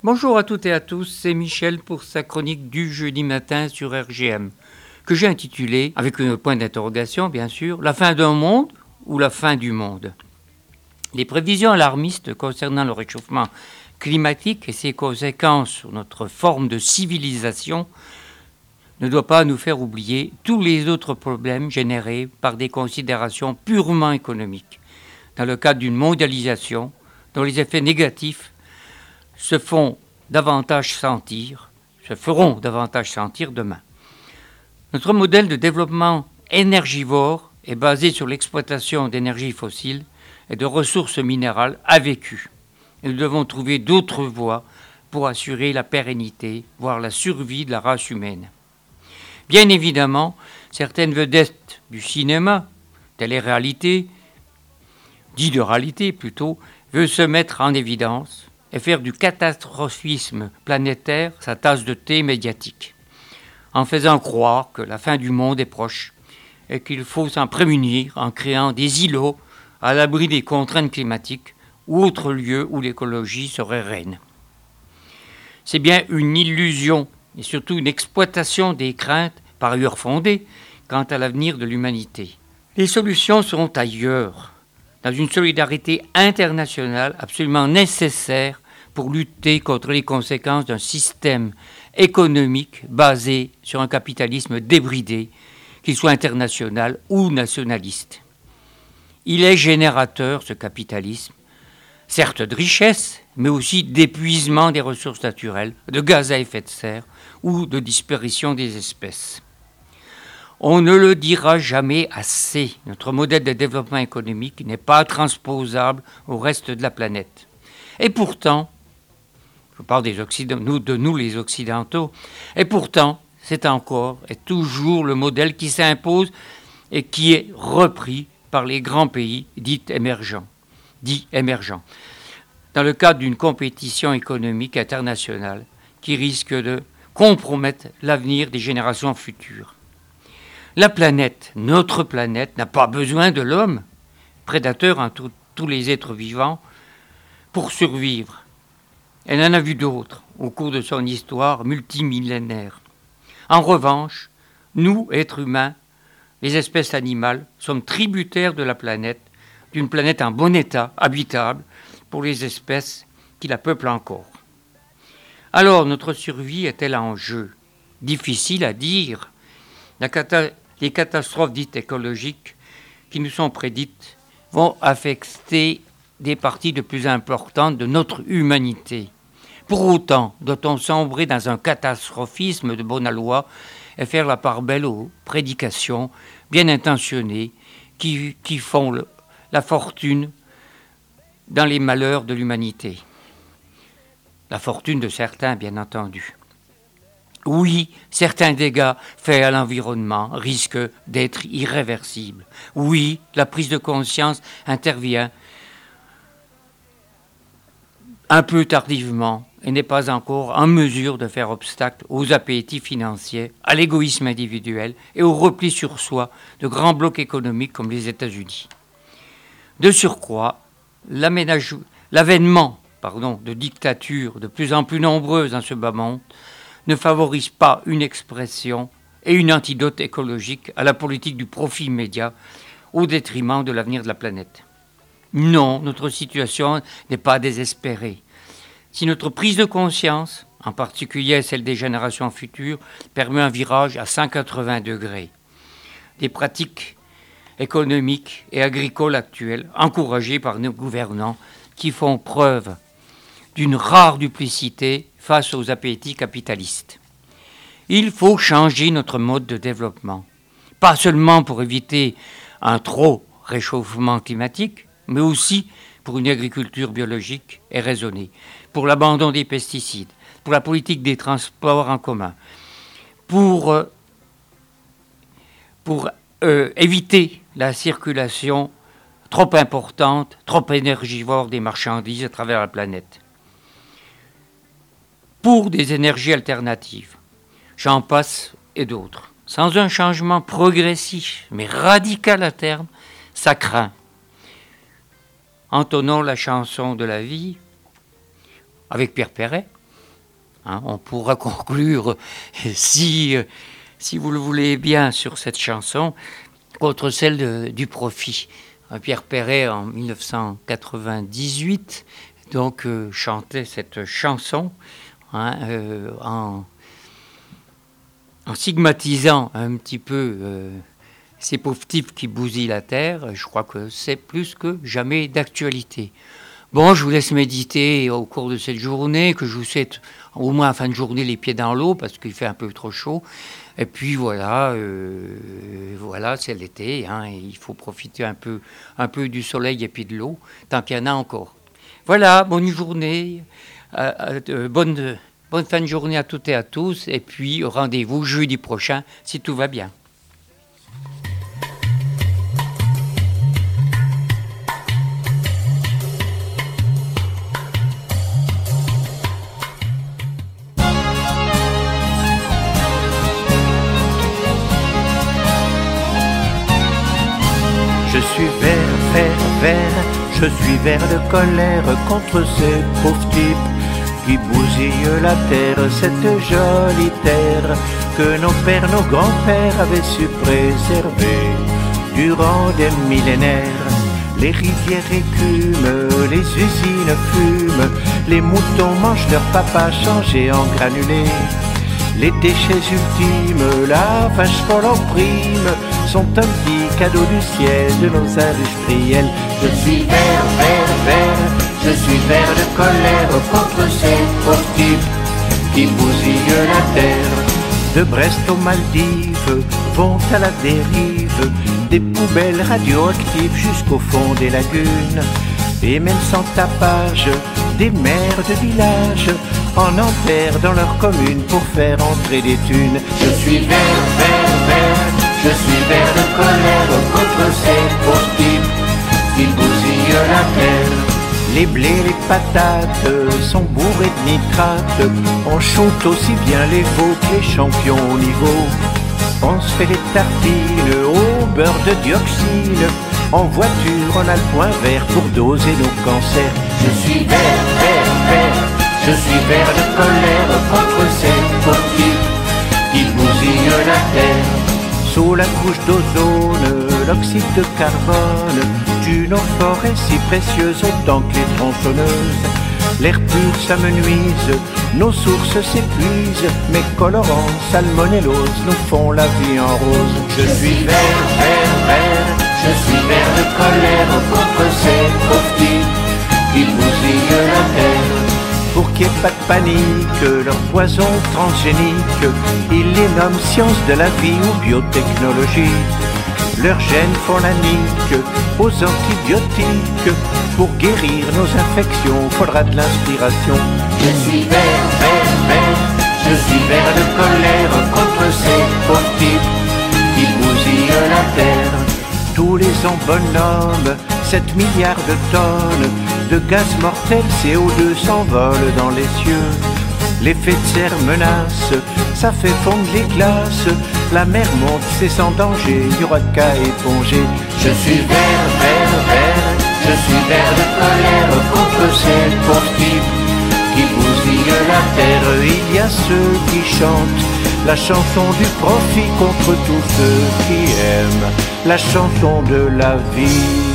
Bonjour à toutes et à tous, c'est Michel pour sa chronique du jeudi matin sur RGM, que j'ai intitulée, avec un point d'interrogation bien sûr, la fin d'un monde ou la fin du monde. Les prévisions alarmistes concernant le réchauffement climatique et ses conséquences sur notre forme de civilisation ne doivent pas nous faire oublier tous les autres problèmes générés par des considérations purement économiques, dans le cadre d'une mondialisation dont les effets négatifs se feront davantage sentir demain. Notre modèle de développement énergivore est basé sur l'exploitation d'énergies fossiles et de ressources minérales a vécu. Et nous devons trouver d'autres voies pour assurer la pérennité, voire la survie de la race humaine. Bien évidemment, certaines vedettes du cinéma, télé-réalité, dit de réalité plutôt, veulent se mettre en évidence et faire du catastrophisme planétaire sa tasse de thé médiatique, en faisant croire que la fin du monde est proche et qu'il faut s'en prémunir en créant des îlots à l'abri des contraintes climatiques ou autres lieux où l'écologie serait reine. C'est bien une illusion et surtout une exploitation des craintes, par ailleurs fondées, quant à l'avenir de l'humanité. Les solutions seront ailleurs, dans une solidarité internationale absolument nécessaire pour lutter contre les conséquences d'un système économique basé sur un capitalisme débridé, qu'il soit international ou nationaliste. Il est générateur, ce capitalisme, certes de richesse, mais aussi d'épuisement des ressources naturelles, de gaz à effet de serre ou de disparition des espèces. On ne le dira jamais assez, notre modèle de développement économique n'est pas transposable au reste de la planète. Et pourtant, je parle de nous les Occidentaux, et pourtant, c'est encore et toujours le modèle qui s'impose et qui est repris par les grands pays dits émergents, dans le cadre d'une compétition économique internationale qui risque de compromettre l'avenir des générations futures. La planète, notre planète, n'a pas besoin de l'homme, prédateur en tous les êtres vivants, pour survivre. Elle en a vu d'autres au cours de son histoire multimillénaire. En revanche, nous, êtres humains, les espèces animales, sommes tributaires de la planète, d'une planète en bon état, habitable, pour les espèces qui la peuplent encore. Alors, notre survie est-elle en jeu ? Difficile à dire. Les catastrophes dites écologiques qui nous sont prédites vont affecter des parties de plus importantes de notre humanité. Pour autant, doit-on sombrer dans un catastrophisme de bonne aloi et faire la part belle aux prédications bien intentionnées qui font la fortune dans les malheurs de l'humanité. La fortune de certains, bien entendu. Oui, certains dégâts faits à l'environnement risquent d'être irréversibles. Oui, la prise de conscience intervient un peu tardivement et n'est pas encore en mesure de faire obstacle aux appétits financiers, à l'égoïsme individuel et au repli sur soi de grands blocs économiques comme les États-Unis. De surcroît, l'avènement de dictatures de plus en plus nombreuses dans ce bas monde ne favorise pas une expression et une antidote écologique à la politique du profit immédiat au détriment de l'avenir de la planète. Non, notre situation n'est pas désespérée. Si notre prise de conscience, en particulier celle des générations futures, permet un virage à 180 degrés, des pratiques économiques et agricoles actuelles, encouragées par nos gouvernants, qui font preuve d'une rare duplicité face aux appétits capitalistes. Il faut changer notre mode de développement, pas seulement pour éviter un trop réchauffement climatique, mais aussi pour une agriculture biologique et raisonnée, pour l'abandon des pesticides, pour la politique des transports en commun, pour éviter la circulation trop importante, trop énergivore des marchandises à travers la planète, pour des énergies alternatives. J'en passe et d'autres. Sans un changement progressif, mais radical à terme, ça craint. Entonnons la chanson de la vie avec Pierre Perret. hein. On pourra conclure, si vous le voulez bien, sur cette chanson, contre celle du profit. Pierre Perret, en 1998, donc chantait cette chanson, hein, en stigmatisant un petit peu ces pauvres types qui bousillent la terre. Je crois que c'est plus que jamais d'actualité. Bon, je vous laisse méditer au cours de cette journée, que je vous souhaite au moins en fin de journée les pieds dans l'eau parce qu'il fait un peu trop chaud. Et puis voilà, c'est l'été, hein, et il faut profiter un peu du soleil et puis de l'eau, tant qu'il y en a encore. Voilà, bonne journée, bonne fin de journée à toutes et à tous, et puis rendez-vous jeudi prochain si tout va bien. Je suis vert, je suis vert de colère contre ces pauvres types qui bousillent la terre, cette jolie terre que nos pères, nos grands-pères avaient su préserver durant des millénaires. Les rivières écument, les usines fument, les moutons mangent leur papa changé en granulés. Les déchets ultimes, la vache folle en prime, sont un petit cadeau du ciel de nos industriels. Je suis vert, je suis vert de colère contre ces pauvres types qui bousillent la terre. De Brest aux Maldives vont à la dérive des poubelles radioactives jusqu'au fond des lagunes. Et même sans tapage, des maires de village en enterrent dans leur commune pour faire entrer des thunes. Je suis vert, je suis vert de colère contre ces pauvres types qui bousillent la terre. Les blés, les patates sont bourrés de nitrates, on shoot aussi bien les veaux que les champions au niveau. On se fait des tartines au beurre de dioxyne, en voiture on a le point vert pour doser nos cancers. Je suis vert, je suis vert de colère contre ces pauvres types qui bousillent la terre. Sous la couche d'ozone, l'oxyde de carbone tue nos forêts si précieuses autant que les tronçonneuses. L'air pur s'amenuise, nos sources s'épuisent, mes colorants salmonellose nous font la vie en rose. Je suis vert, je suis vert de colère contre ces pauvres types qui bousillent la terre. Pour qu'il n'y ait pas de panique, leur poison transgénique, ils les nomment science de la vie ou biotechnologie. Leurs gènes font la nique aux antibiotiques. Pour guérir nos infections, faudra de l'inspiration. Je suis vert, je suis vert de colère contre ces pauvres types qui bousillent la terre. Tous les ans bonhomme, 7 milliards de tonnes de gaz mortel CO2 s'envolent dans les cieux. L'effet de serre menace, ça fait fondre les glaces. La mer monte, c'est sans danger, il n'y aura qu'à éponger. Je suis vert, je suis vert de colère contre ces pauvres types qui bousillent la terre. Il y a ceux qui chantent la chanson du profit contre tous ceux qui aiment la chanson de la vie.